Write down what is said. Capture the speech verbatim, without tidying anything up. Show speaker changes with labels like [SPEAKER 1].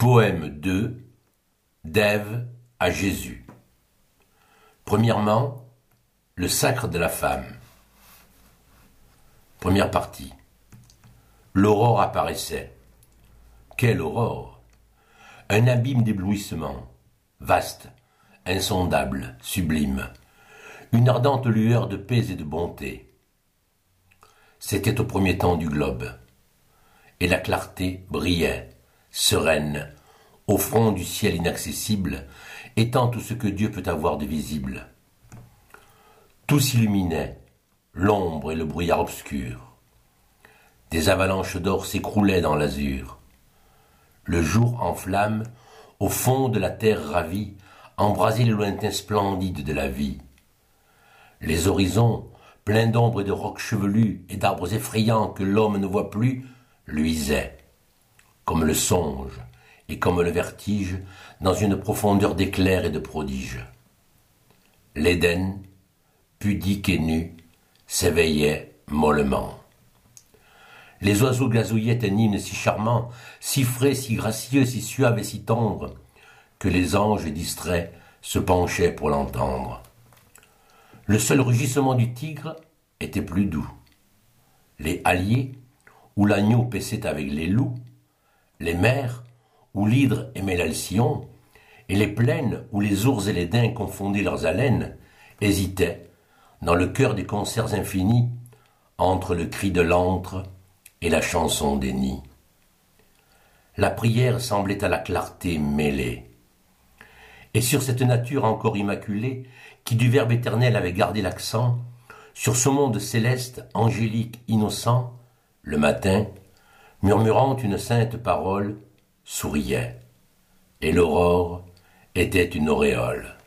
[SPEAKER 1] Poème deux d'Ève à Jésus. Premièrement, le sacre de la femme. Première partie. L'aurore apparaissait. Quelle aurore! Un abîme d'éblouissement, vaste, insondable, sublime, une ardente lueur de paix et de bonté. C'était au premier temps du globe, et la clarté brillait, sereine, au front du ciel inaccessible, étant tout ce que Dieu peut avoir de visible. Tout s'illuminait, l'ombre et le brouillard obscur. Des avalanches d'or s'écroulaient dans l'azur. Le jour en flamme, au fond de la terre ravie, embrasait les lointains splendides de la vie. Les horizons, pleins d'ombres et de rocs chevelus et d'arbres effrayants que l'homme ne voit plus, luisaient, comme le songe et comme le vertige, dans une profondeur d'éclairs et de prodiges. L'Éden, pudique et nu, s'éveillait mollement. Les oiseaux gazouillaient un hymne si charmant, si frais, si gracieux, si suave et si tendre, que les anges distraits se penchaient pour l'entendre. Le seul rugissement du tigre était plus doux. Les halliers, où l'agneau paissait avec les loups, les mers, où l'hydre aimait l'alcyon, et les plaines, où les ours et les daims confondaient leurs haleines, hésitaient, dans le cœur des concerts infinis, entre le cri de l'antre et la chanson des nids. La prière semblait à la clarté mêlée. Et sur cette nature encore immaculée, qui du Verbe éternel avait gardé l'accent, sur ce monde céleste, angélique, innocent, le matin, murmurant une sainte parole, souriait, et l'aurore était une auréole.